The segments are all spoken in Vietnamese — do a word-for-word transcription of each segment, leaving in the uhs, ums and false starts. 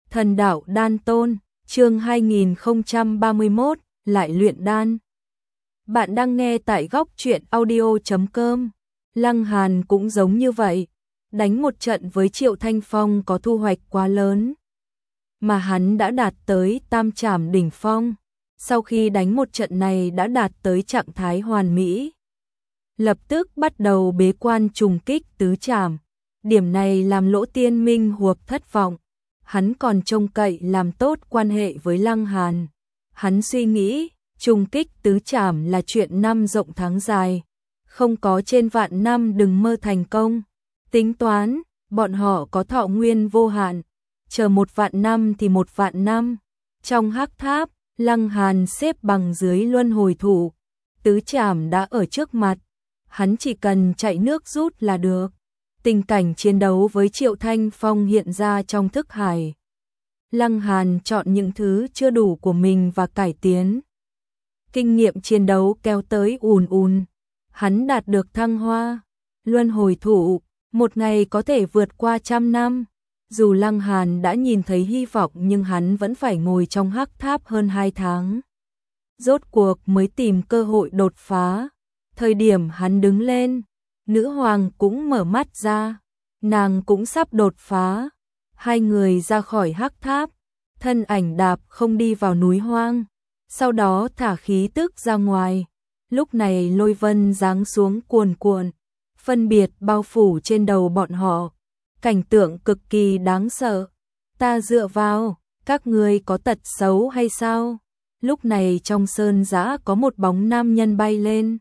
Thần đạo đan tôn, chương hai nghìn không trăm ba mươi mốt, lại luyện đan. Bạn đang nghe tại góc truyện audio chấm com. Lăng Hàn cũng giống như vậy, đánh một trận với Triệu Thanh Phong có thu hoạch quá lớn, mà hắn đã đạt tới tam trảm đỉnh phong. Sau khi đánh một trận này đã đạt tới trạng thái hoàn mỹ, lập tức bắt đầu bế quan trùng kích tứ trảm. Điểm này làm Lỗ Tiên Minh Huộc thất vọng. Hắn còn trông cậy làm tốt quan hệ với Lăng Hàn. Hắn suy nghĩ, trùng kích tứ trảm là chuyện năm rộng tháng dài, không có trên vạn năm đừng mơ thành công. Tính toán, bọn họ có thọ nguyên vô hạn, chờ một vạn năm thì một vạn năm. Trong hắc tháp, Lăng Hàn xếp bằng dưới luân hồi thủ, tứ trảm đã ở trước mặt, hắn chỉ cần chạy nước rút là được. Tình cảnh chiến đấu với Triệu Thanh Phong hiện ra trong thức hải. Lăng Hàn chọn những thứ chưa đủ của mình và cải tiến. Kinh nghiệm chiến đấu kéo tới ùn ùn. Hắn đạt được thăng hoa. Luân hồi thủ, một ngày có thể vượt qua trăm năm. Dù Lăng Hàn đã nhìn thấy hy vọng nhưng hắn vẫn phải ngồi trong hắc tháp hơn hai tháng. Rốt cuộc mới tìm cơ hội đột phá. Thời điểm hắn đứng lên, nữ hoàng cũng mở mắt ra, nàng cũng sắp đột phá. Hai người ra khỏi hắc tháp, thân ảnh đạp không đi vào núi hoang, sau đó thả khí tức ra ngoài. Lúc này lôi vân giáng xuống cuồn cuộn, phân biệt bao phủ trên đầu bọn họ, cảnh tượng cực kỳ đáng sợ. Ta dựa vào, các ngươi có tật xấu hay sao? Lúc này trong sơn giã có một bóng nam nhân bay lên.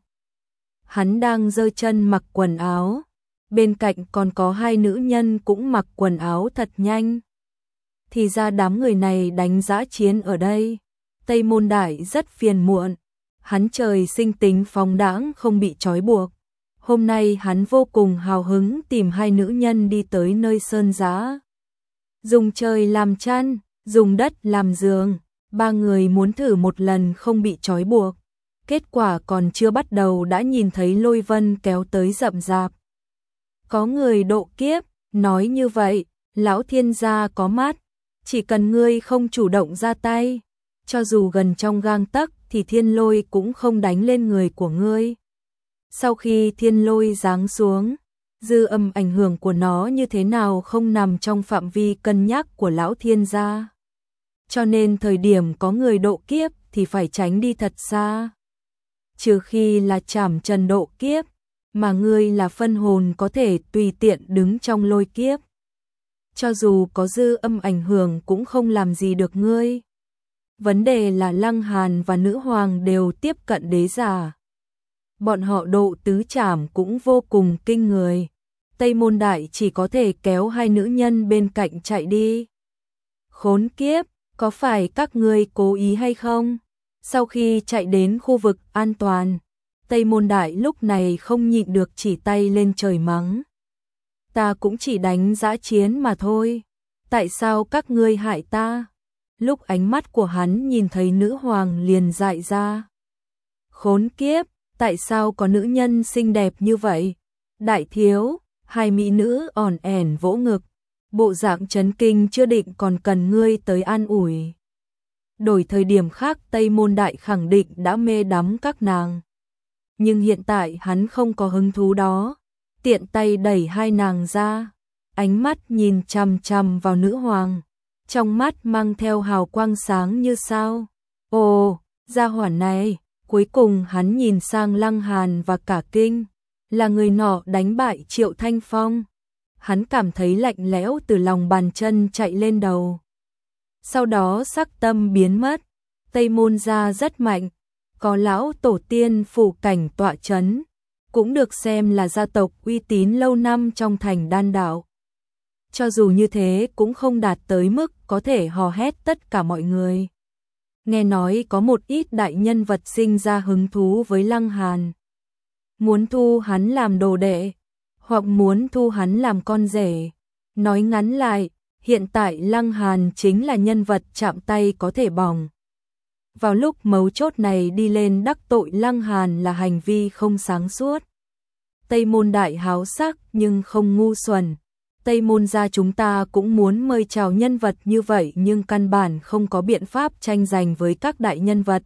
Hắn đang giơ chân mặc quần áo, bên cạnh còn có hai nữ nhân cũng mặc quần áo thật nhanh. Thì ra đám người này đánh dã chiến ở đây. Tây Môn Đại rất phiền muộn, hắn trời sinh tính phóng đãng không bị trói buộc. Hôm nay hắn vô cùng hào hứng tìm hai nữ nhân đi tới nơi sơn giã. Dùng trời làm chăn, dùng đất làm giường, ba người muốn thử một lần không bị trói buộc. Kết quả còn chưa bắt đầu đã nhìn thấy lôi vân kéo tới rậm rạp. Có người độ kiếp, nói như vậy, lão thiên gia có mắt, chỉ cần ngươi không chủ động ra tay, cho dù gần trong gang tấc thì thiên lôi cũng không đánh lên người của ngươi. Sau khi thiên lôi giáng xuống, dư âm ảnh hưởng của nó như thế nào không nằm trong phạm vi cân nhắc của lão thiên gia. Cho nên thời điểm có người độ kiếp thì phải tránh đi thật xa. Trừ khi là trảm trần độ kiếp, mà ngươi là phân hồn có thể tùy tiện đứng trong lôi kiếp. Cho dù có dư âm ảnh hưởng cũng không làm gì được ngươi. Vấn đề là Lăng Hàn và nữ hoàng đều tiếp cận đế giả. Bọn họ độ tứ trảm cũng vô cùng kinh người. Tây Môn Đại chỉ có thể kéo hai nữ nhân bên cạnh chạy đi. Khốn kiếp, có phải các ngươi cố ý hay không? Sau khi chạy đến khu vực an toàn, Tây Môn Đại lúc này không nhịn được chỉ tay lên trời mắng. Ta cũng chỉ đánh dã chiến mà thôi. Tại sao các ngươi hại ta? Lúc ánh mắt của hắn nhìn thấy nữ hoàng liền dại ra. Khốn kiếp, tại sao có nữ nhân xinh đẹp như vậy? Đại thiếu, hai mỹ nữ ỏn ẻn vỗ ngực. Bộ dạng chấn kinh chưa định còn cần ngươi tới an ủi. Đổi thời điểm khác Tây Môn Đại khẳng định đã mê đắm các nàng. Nhưng hiện tại hắn không có hứng thú đó. Tiện tay đẩy hai nàng ra, ánh mắt nhìn chằm chằm vào nữ hoàng, trong mắt mang theo hào quang sáng như sao. Ồ, gia hỏa này, cuối cùng hắn nhìn sang Lăng Hàn và cả kinh, là người nọ đánh bại Triệu Thanh Phong. Hắn cảm thấy lạnh lẽo từ lòng bàn chân chạy lên đầu. Sau đó sắc tâm biến mất. Tây Môn gia rất mạnh, có lão tổ tiên phủ cảnh tọa chấn, cũng được xem là gia tộc uy tín lâu năm trong thành đan đạo. Cho dù như thế cũng không đạt tới mức có thể hò hét tất cả mọi người. Nghe nói có một ít đại nhân vật sinh ra hứng thú với Lăng Hàn, muốn thu hắn làm đồ đệ, hoặc muốn thu hắn làm con rể. Nói ngắn lại, hiện tại Lăng Hàn chính là nhân vật chạm tay có thể bỏng. Vào lúc mấu chốt này đi lên đắc tội Lăng Hàn là hành vi không sáng suốt. Tây Môn Đại háo sắc nhưng không ngu xuẩn. Tây Môn gia chúng ta cũng muốn mời chào nhân vật như vậy nhưng căn bản không có biện pháp tranh giành với các đại nhân vật.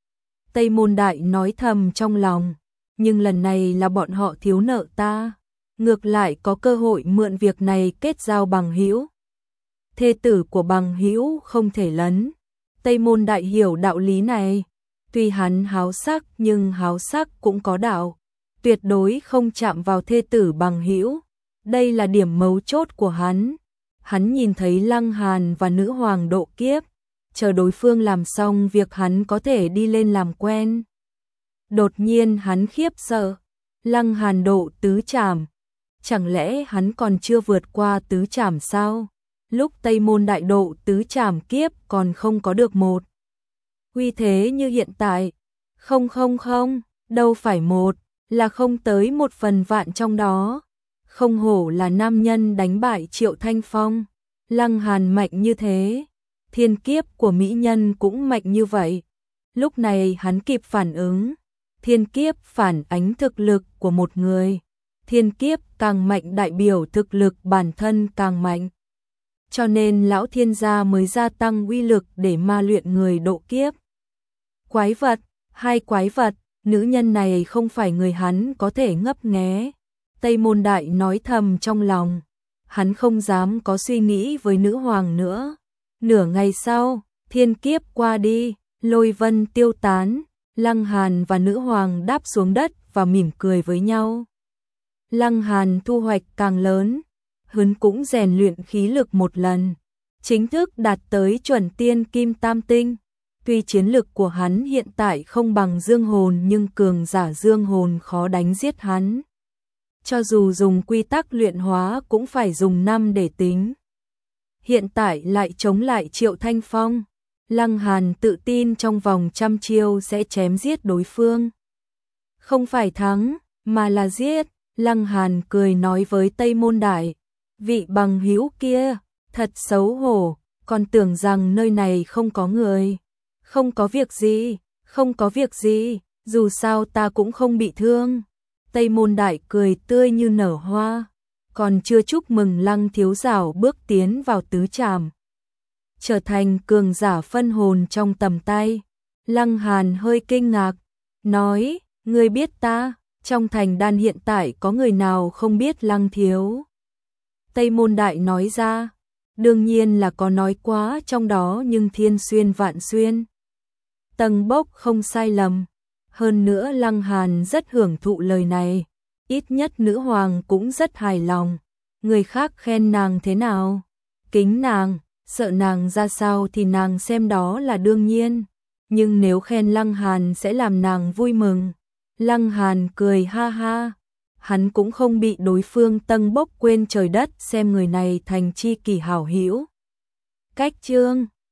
Tây Môn Đại nói thầm trong lòng, nhưng lần này là bọn họ thiếu nợ ta, ngược lại có cơ hội mượn việc này kết giao bằng hữu. Thê tử của bằng hữu không thể lấn. Tây Môn Đại hiểu đạo lý này, tuy hắn háo sắc nhưng háo sắc cũng có đạo, tuyệt đối không chạm vào thê tử bằng hữu. Đây là điểm mấu chốt của hắn. Hắn nhìn thấy Lăng Hàn và nữ hoàng độ kiếp, chờ đối phương làm xong việc hắn có thể đi lên làm quen. Đột nhiên hắn khiếp sợ, Lăng Hàn độ tứ trảm, chẳng lẽ hắn còn chưa vượt qua tứ trảm sao? Lúc Tây Môn Đại độ tứ trảm kiếp còn không có được một uy thế như hiện tại. Không không không, đâu phải một, là không tới một phần vạn trong đó. Không hổ là nam nhân đánh bại Triệu Thanh Phong. Lăng Hàn mạnh như thế, thiên kiếp của mỹ nhân cũng mạnh như vậy. Lúc này hắn kịp phản ứng, thiên kiếp phản ánh thực lực của một người. Thiên kiếp càng mạnh đại biểu thực lực bản thân càng mạnh. Cho nên lão thiên gia mới gia tăng uy lực để ma luyện người độ kiếp. Quái vật, hai quái vật, nữ nhân này không phải người hắn có thể ngấp nghé. Tây Môn Đại nói thầm trong lòng, hắn không dám có suy nghĩ với nữ hoàng nữa. Nửa ngày sau, thiên kiếp qua đi, lôi vân tiêu tán, Lăng Hàn và nữ hoàng đáp xuống đất và mỉm cười với nhau. Lăng Hàn thu hoạch càng lớn, hắn cũng rèn luyện khí lực một lần, chính thức đạt tới chuẩn tiên kim tam tinh. Tuy chiến lực của hắn hiện tại không bằng dương hồn nhưng cường giả dương hồn khó đánh giết hắn. Cho dù dùng quy tắc luyện hóa cũng phải dùng năm để tính. Hiện tại lại chống lại Triệu Thanh Phong. Lăng Hàn tự tin trong vòng trăm chiêu sẽ chém giết đối phương. Không phải thắng, mà là giết. Lăng Hàn cười nói với Tây Môn Đại, vị bằng hữu kia, thật xấu hổ, còn tưởng rằng nơi này không có người. Không có việc gì, không có việc gì, dù sao ta cũng không bị thương. Tây Môn Đại cười tươi như nở hoa, còn chưa chúc mừng Lăng thiếu giảo bước tiến vào tứ trảm, trở thành cường giả phân hồn trong tầm tay. Lăng Hàn hơi kinh ngạc, nói, ngươi biết ta, trong thành đan hiện tại có người nào không biết Lăng thiếu? Tây Môn Đại nói ra, đương nhiên là có nói quá trong đó nhưng thiên xuyên vạn xuyên. Tầng bốc không sai lầm. Hơn nữa Lăng Hàn rất hưởng thụ lời này, ít nhất nữ hoàng cũng rất hài lòng. Người khác khen nàng thế nào, kính nàng, sợ nàng ra sao thì nàng xem đó là đương nhiên, nhưng nếu khen Lăng Hàn sẽ làm nàng vui mừng. Lăng Hàn cười ha ha, hắn cũng không bị đối phương tâng bốc quên trời đất xem người này thành chi kỷ hảo hữu. Cách chương